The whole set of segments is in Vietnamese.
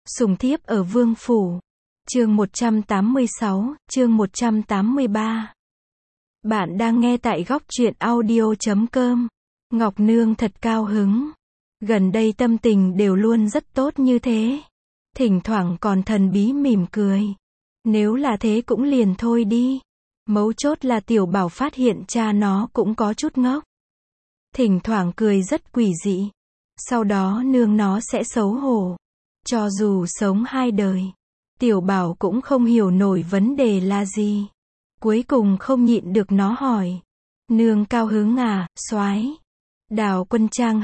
Sùng thiếp ở vương phủ. Chương 186, chương 183. Bạn đang nghe tại góc truyện audio.com. Ngọc Nương thật cao hứng. Gần đây tâm tình đều luôn rất tốt như thế. Thỉnh thoảng còn thần bí mỉm cười. Nếu là thế cũng liền thôi đi. Mấu chốt là Tiểu Bảo phát hiện cha nó cũng có chút ngốc. Thỉnh thoảng cười rất quỷ dị. Sau đó nương nó sẽ xấu hổ. Cho dù sống 2 đời, Tiểu Bảo cũng không hiểu nổi vấn đề là gì. Cuối cùng không nhịn được nó hỏi. Nương cao hứng à, soái. Đào Quân Trang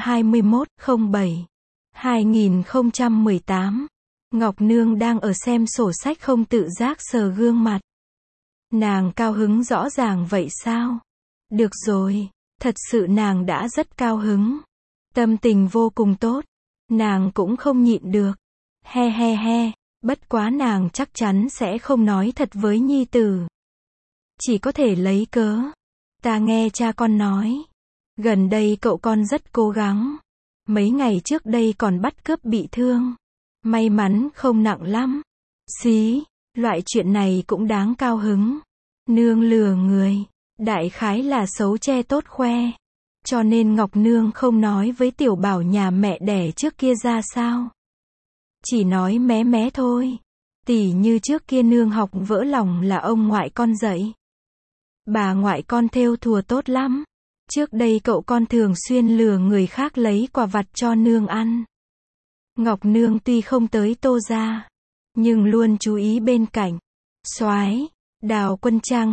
21/07/2018. Ngọc Nương đang ở xem sổ sách không tự giác sờ gương mặt. Nàng cao hứng rõ ràng vậy sao? Được rồi, thật sự nàng đã rất cao hứng. Tâm tình vô cùng tốt. Nàng cũng không nhịn được. He he he, bất quá nàng chắc chắn sẽ không nói thật với nhi tử. Chỉ có thể lấy cớ. Ta nghe cha con nói. Gần đây cậu con rất cố gắng. Mấy ngày trước đây còn bắt cướp bị thương. May mắn không nặng lắm. Xí, loại chuyện này cũng đáng cao hứng. Nương lừa người. Đại khái là xấu che tốt khoe. Cho nên Ngọc Nương không nói với Tiểu Bảo nhà mẹ đẻ trước kia ra sao. Chỉ nói mé mé thôi. Tỉ như trước kia nương học vỡ lòng là ông ngoại con dạy. Bà ngoại con thêu thùa tốt lắm. Trước đây cậu con thường xuyên lừa người khác lấy quà vặt cho nương ăn. Ngọc Nương tuy không tới Tô gia, nhưng luôn chú ý bên cạnh. Soái, Đào Quân Trang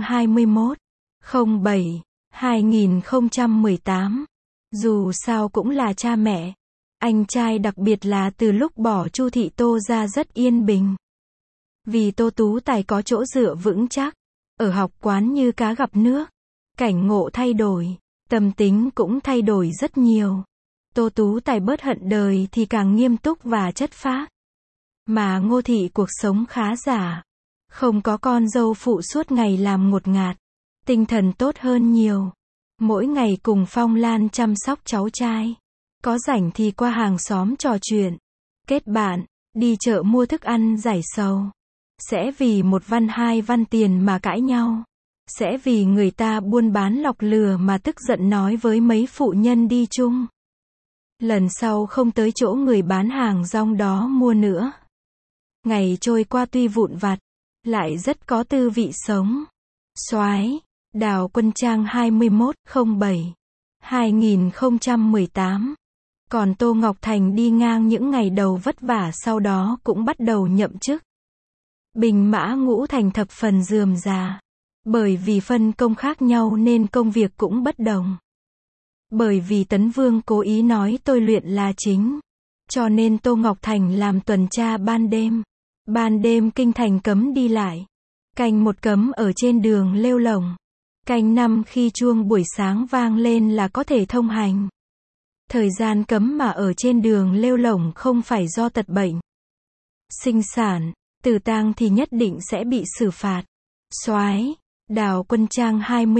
21/07/2018. Dù sao cũng là cha mẹ. Anh trai đặc biệt là từ lúc bỏ Chu thị Tô gia rất yên bình. Vì Tô Tú Tài có chỗ dựa vững chắc. Ở học quán như cá gặp nước. Cảnh ngộ thay đổi. Tâm tính cũng thay đổi rất nhiều. Tô Tú Tài bớt hận đời thì càng nghiêm túc và chất phác. Mà Ngô thị cuộc sống khá giả. Không có con dâu phụ suốt ngày làm ngột ngạt. Tinh thần tốt hơn nhiều. Mỗi ngày cùng Phong Lan chăm sóc cháu trai. Có rảnh thì qua hàng xóm trò chuyện. Kết bạn. Đi chợ mua thức ăn giải sầu. Sẽ vì 1 văn 2 văn tiền mà cãi nhau. Sẽ vì người ta buôn bán lọc lừa mà tức giận nói với mấy phụ nhân đi chung. Lần sau không tới chỗ người bán hàng rong đó mua nữa. Ngày trôi qua tuy vụn vặt, lại rất có tư vị sống. Soái, Đào Quân Trang 21/07/2018. Còn Tô Ngọc Thành đi ngang những ngày đầu vất vả sau đó cũng bắt đầu nhậm chức. Bình Mã Ngũ Thành thập phần rườm rà. Bởi vì phân công khác nhau nên công việc cũng bất đồng. Bởi vì Tấn Vương cố ý nói tôi luyện là chính. Cho nên Tô Ngọc Thành làm tuần tra ban đêm. Ban đêm kinh thành cấm đi lại. Canh 1 cấm ở trên đường lêu lổng. Canh 5 khi chuông buổi sáng vang lên là có thể thông hành. Thời gian cấm mà ở trên đường lêu lổng không phải do tật bệnh, sinh sản, tử tang thì nhất định sẽ bị xử phạt. Soái, Đào Quân Trang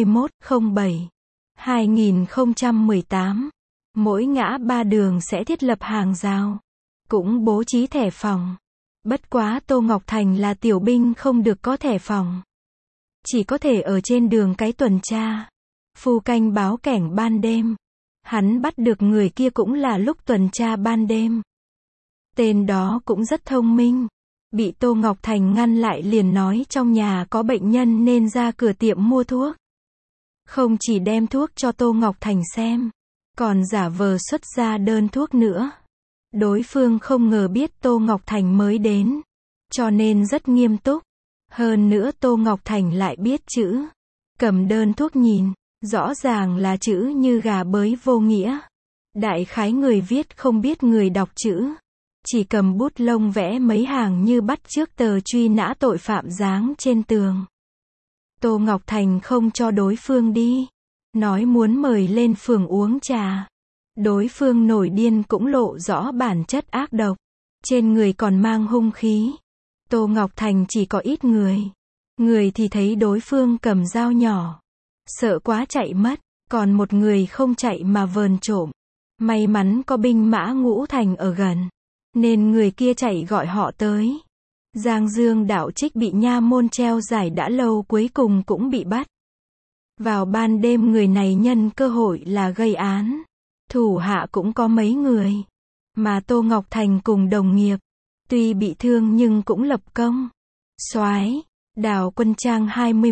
21/07/2018. Mỗi ngã 3 đường sẽ thiết lập hàng rào. Cũng bố trí thẻ phòng. Bất quá Tô Ngọc Thành là tiểu binh không được có thẻ phòng. Chỉ có thể ở trên đường cái tuần tra. Phu canh báo cảnh ban đêm. Hắn bắt được người kia cũng là lúc tuần tra ban đêm. Tên đó cũng rất thông minh. Bị Tô Ngọc Thành ngăn lại liền nói trong nhà có bệnh nhân nên ra cửa tiệm mua thuốc. Không chỉ đem thuốc cho Tô Ngọc Thành xem, còn giả vờ xuất ra đơn thuốc nữa. Đối phương không ngờ biết Tô Ngọc Thành mới đến, cho nên rất nghiêm túc. Hơn nữa Tô Ngọc Thành lại biết chữ. Cầm đơn thuốc nhìn, rõ ràng là chữ như gà bới vô nghĩa. Đại khái người viết không biết người đọc chữ. Chỉ cầm bút lông vẽ mấy hàng như bắt chước tờ truy nã tội phạm dán trên tường. Tô Ngọc Thành không cho đối phương đi. Nói muốn mời lên phường uống trà. Đối phương nổi điên cũng lộ rõ bản chất ác độc. Trên người còn mang hung khí. Tô Ngọc Thành chỉ có ít người. Người thì thấy đối phương cầm dao nhỏ. Sợ quá chạy mất. Còn một người không chạy mà vờn trộm. May mắn có binh mã Ngũ Thành ở gần. nên người kia chạy gọi họ tới. Giang Dương Đạo Trích bị nha môn treo giải đã lâu cuối cùng cũng bị bắt. Vào ban đêm người này nhân cơ hội là gây án. Thủ hạ cũng có mấy người. Mà Tô Ngọc Thành cùng đồng nghiệp. Tuy bị thương nhưng cũng lập công. Soái, Đào Quân Trang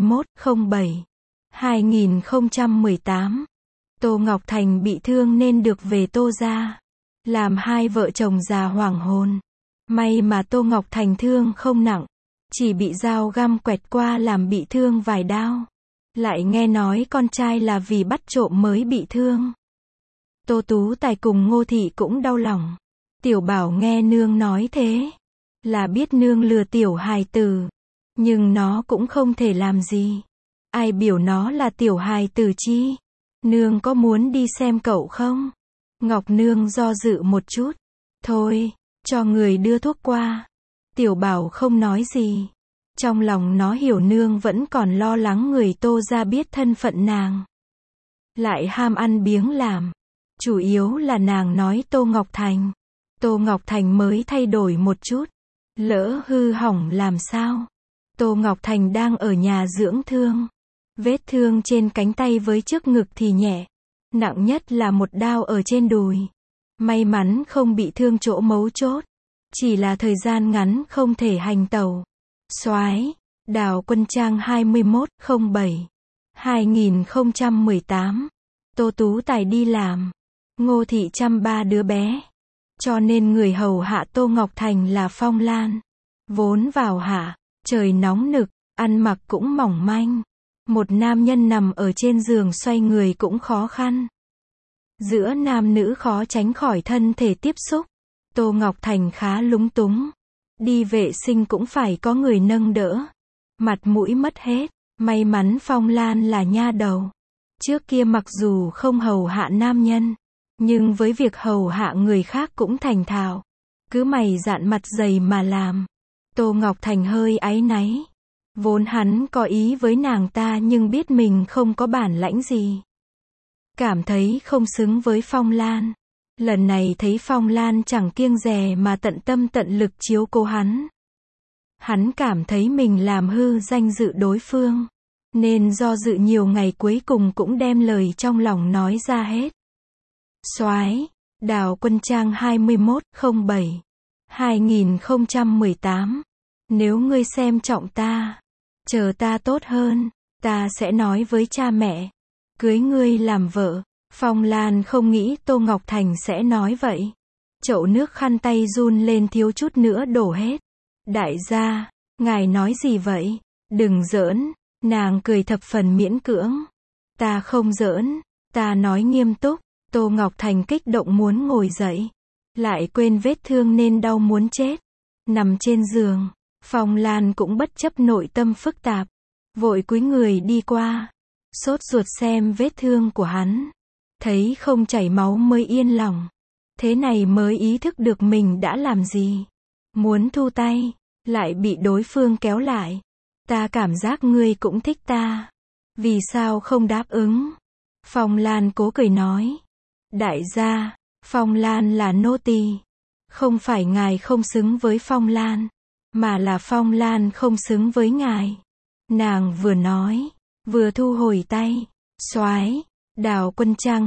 21/07/2018. Tô Ngọc Thành bị thương nên được về Tô gia. Làm hai vợ chồng già hoảng hồn. May mà Tô Ngọc Thành thương không nặng. Chỉ bị dao găm quẹt qua làm bị thương vài đao. Lại nghe nói con trai là vì bắt trộm mới bị thương. Tô Tú Tài cùng Ngô Thị cũng đau lòng. Tiểu Bảo nghe nương nói thế. Là biết nương lừa tiểu hài tử. Nhưng nó cũng không thể làm gì. Ai biểu nó là tiểu hài tử chi? Nương có muốn đi xem cậu không? Ngọc Nương do dự một chút. Thôi, cho người đưa thuốc qua. Tiểu Bảo không nói gì. Trong lòng nó hiểu nương vẫn còn lo lắng người Tô gia biết thân phận nàng. Lại ham ăn biếng làm. Chủ yếu là nàng nói Tô Ngọc Thành. Tô Ngọc Thành mới thay đổi một chút. Lỡ hư hỏng làm sao? Tô Ngọc Thành đang ở nhà dưỡng thương. Vết thương trên cánh tay với trước ngực thì nhẹ. Nặng nhất là một đao ở trên đùi. May mắn không bị thương chỗ mấu chốt. Chỉ là thời gian ngắn không thể hành tẩu. Soái, Đào Quân Trang 21/07/2018. Tô Tú Tài đi làm. Ngô Thị chăm ba đứa bé. Cho nên người hầu hạ Tô Ngọc Thành là Phong Lan. Vốn vào hạ, trời nóng nực, ăn mặc cũng mỏng manh. Một nam nhân nằm ở trên giường xoay người cũng khó khăn. Giữa nam nữ khó tránh khỏi thân thể tiếp xúc. Tô Ngọc Thành khá lúng túng. Đi vệ sinh cũng phải có người nâng đỡ. Mặt mũi mất hết. May mắn Phong Lan là nha đầu. Trước kia mặc dù không hầu hạ nam nhân, nhưng với việc hầu hạ người khác cũng thành thạo. Cứ mày dạn mặt dày mà làm. Tô Ngọc Thành hơi áy náy. Vốn hắn có ý với nàng ta nhưng biết mình không có bản lãnh gì. Cảm thấy không xứng với Phong Lan. Lần này thấy Phong Lan chẳng kiêng dè mà tận tâm tận lực chiếu cố hắn. Hắn cảm thấy mình làm hư danh dự đối phương. Nên do dự nhiều ngày cuối cùng cũng đem lời trong lòng nói ra hết. Soái, Đào Quân Trang 21/07/2018. Nếu ngươi xem trọng ta, chờ ta tốt hơn, ta sẽ nói với cha mẹ, cưới ngươi làm vợ. Phong Lan không nghĩ Tô Ngọc Thành sẽ nói vậy. Chậu nước khăn tay run lên thiếu chút nữa đổ hết. Đại gia, ngài nói gì vậy? Đừng giỡn. Nàng cười thập phần miễn cưỡng. Ta không giỡn, ta nói nghiêm túc. Tô Ngọc Thành kích động muốn ngồi dậy. Lại quên vết thương nên đau muốn chết. Nằm trên giường. Phong Lan cũng bất chấp nội tâm phức tạp. Vội cúi người đi qua. Sốt ruột xem vết thương của hắn. Thấy không chảy máu mới yên lòng. Thế này mới ý thức được mình đã làm gì. Muốn thu tay. Lại bị đối phương kéo lại. Ta cảm giác ngươi cũng thích ta. Vì sao không đáp ứng? Phong Lan cố cười nói. Đại gia, Phong Lan là nô tỳ. Không phải ngài không xứng với Phong Lan, mà là Phong Lan không xứng với ngài. Nàng vừa nói, vừa thu hồi tay. Soái, Đào Quân Trang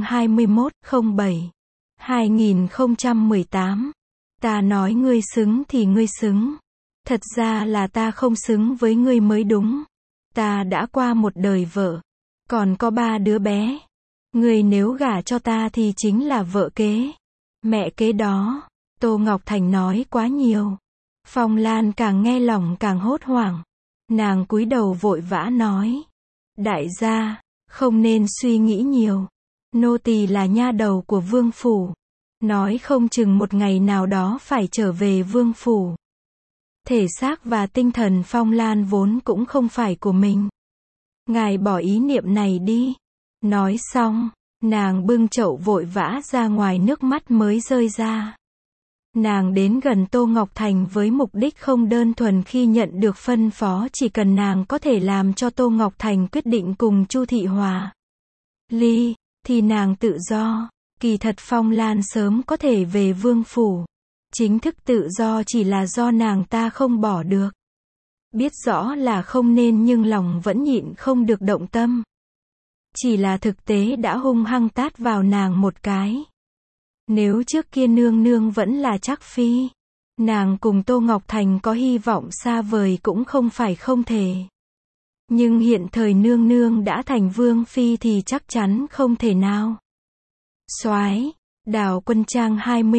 21/07/2018. Ta nói ngươi xứng thì ngươi xứng. Thật ra là ta không xứng với ngươi mới đúng. Ta đã qua một đời vợ, còn có 3 đứa bé. Ngươi nếu gả cho ta thì chính là vợ kế, mẹ kế đó. Tô Ngọc Thành nói quá nhiều. Phong Lan càng nghe lòng càng hốt hoảng. Nàng cúi đầu vội vã nói. Đại gia, không nên suy nghĩ nhiều. Nô tỳ là nha đầu của vương phủ. Nói không chừng một ngày nào đó phải trở về vương phủ. Thể xác và tinh thần Phong Lan vốn cũng không phải của mình. Ngài bỏ ý niệm này đi. Nói xong, nàng bưng chậu vội vã ra ngoài nước mắt mới rơi ra. Nàng đến gần Tô Ngọc Thành với mục đích không đơn thuần khi nhận được phân phó chỉ cần nàng có thể làm cho Tô Ngọc Thành quyết định cùng Chu Thị hòa ly, thì nàng tự do. Kỳ thật Phong Lan sớm có thể về vương phủ. Chính thức tự do chỉ là do nàng ta không bỏ được. Biết rõ là không nên nhưng lòng vẫn nhịn không được động tâm. Chỉ là thực tế đã hung hăng tát vào nàng một cái. Nếu trước kia nương nương vẫn là Trác Phi, nàng cùng Tô Ngọc Thành có hy vọng xa vời cũng không phải không thể. Nhưng hiện thời nương nương đã thành vương phi thì chắc chắn không thể nào. Soái, Đào Quân Trang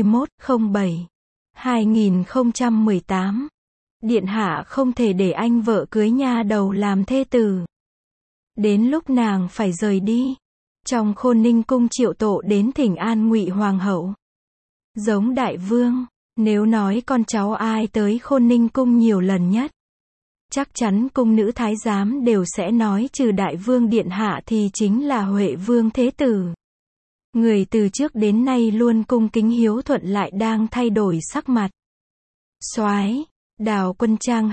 21/07/2018. Điện hạ không thể để anh vợ cưới nha đầu làm thê tử. Đến lúc nàng phải rời đi. Trong Khôn Ninh cung Triệu Tổ đến thỉnh an Ngụy hoàng hậu. Giống đại vương, nếu nói con cháu ai tới Khôn Ninh cung nhiều lần nhất, chắc chắn cung nữ thái giám đều sẽ nói trừ đại vương điện hạ thì chính là Huệ vương thế tử. Người từ trước đến nay luôn cung kính hiếu thuận lại đang thay đổi sắc mặt. Soái, Đào Quân Trang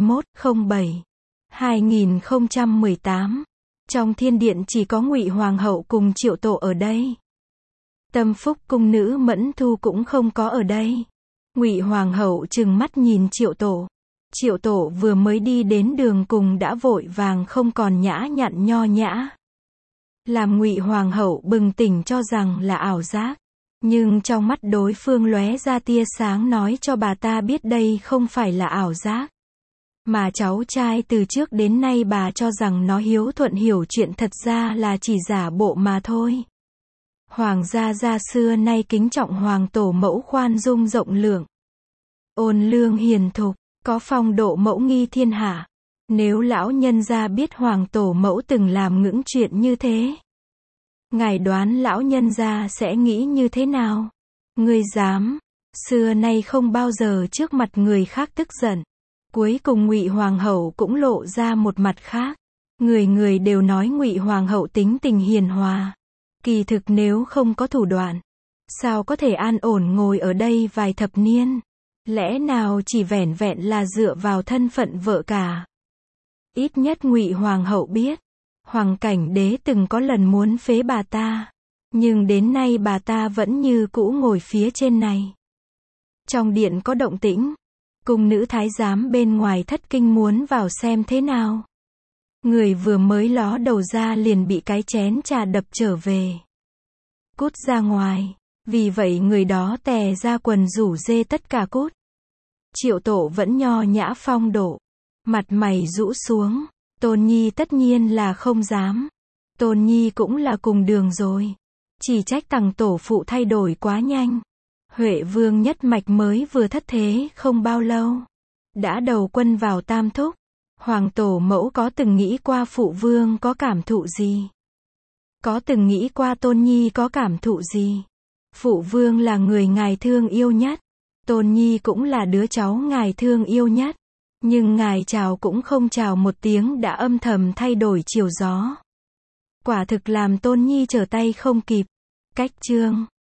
21/07/2018. Trong thiên điện chỉ có Ngụy hoàng hậu cùng Triệu Tổ ở đây. Tâm phúc cung nữ Mẫn Thu cũng không có ở đây. Ngụy hoàng hậu trừng mắt nhìn Triệu Tổ. Triệu Tổ vừa mới đi đến đường cùng đã vội vàng không còn nhã nhặn nho nhã. Làm Ngụy hoàng hậu bừng tỉnh cho rằng là ảo giác. Nhưng trong mắt đối phương lóe ra tia sáng nói cho bà ta biết đây không phải là ảo giác. Mà cháu trai từ trước đến nay bà cho rằng nó hiếu thuận hiểu chuyện thật ra là chỉ giả bộ mà thôi. Hoàng gia xưa nay kính trọng hoàng tổ mẫu khoan dung rộng lượng. Ôn lương hiền thục, có phong độ mẫu nghi thiên hạ. Nếu lão nhân gia biết hoàng tổ mẫu từng làm những chuyện như thế, ngài đoán lão nhân gia sẽ nghĩ như thế nào? Ngươi dám, xưa nay không bao giờ trước mặt người khác tức giận. Cuối cùng Ngụy hoàng hậu cũng lộ ra một mặt khác. Người người đều nói Ngụy hoàng hậu tính tình hiền hòa. Kỳ thực nếu không có thủ đoạn, sao có thể an ổn ngồi ở đây vài thập niên? Lẽ nào chỉ vẻn vẹn là dựa vào thân phận vợ cả? Ít nhất Ngụy hoàng hậu biết, Hoàng Cảnh Đế từng có lần muốn phế bà ta, nhưng đến nay bà ta vẫn như cũ ngồi phía trên này. Trong điện có động tĩnh, cung nữ thái giám bên ngoài thất kinh muốn vào xem thế nào. Người vừa mới ló đầu ra liền bị cái chén trà đập trở về. Cút ra ngoài. Vì vậy người đó tè ra quần rủ dê tất cả cút. Triệu Tổ vẫn nho nhã phong độ. Mặt mày rũ xuống. Tôn Nhi tất nhiên là không dám. Tôn Nhi cũng là cùng đường rồi. Chỉ trách tằng tổ phụ thay đổi quá nhanh. Huệ vương nhất mạch mới vừa thất thế không bao lâu, đã đầu quân vào tam thúc. Hoàng tổ mẫu có từng nghĩ qua phụ vương có cảm thụ gì? Có từng nghĩ qua Tôn Nhi có cảm thụ gì? Phụ vương là người ngài thương yêu nhất. Tôn Nhi cũng là đứa cháu ngài thương yêu nhất. Nhưng ngài chào cũng không chào một tiếng đã âm thầm thay đổi chiều gió. Quả thực làm Tôn Nhi trở tay không kịp. Cách chương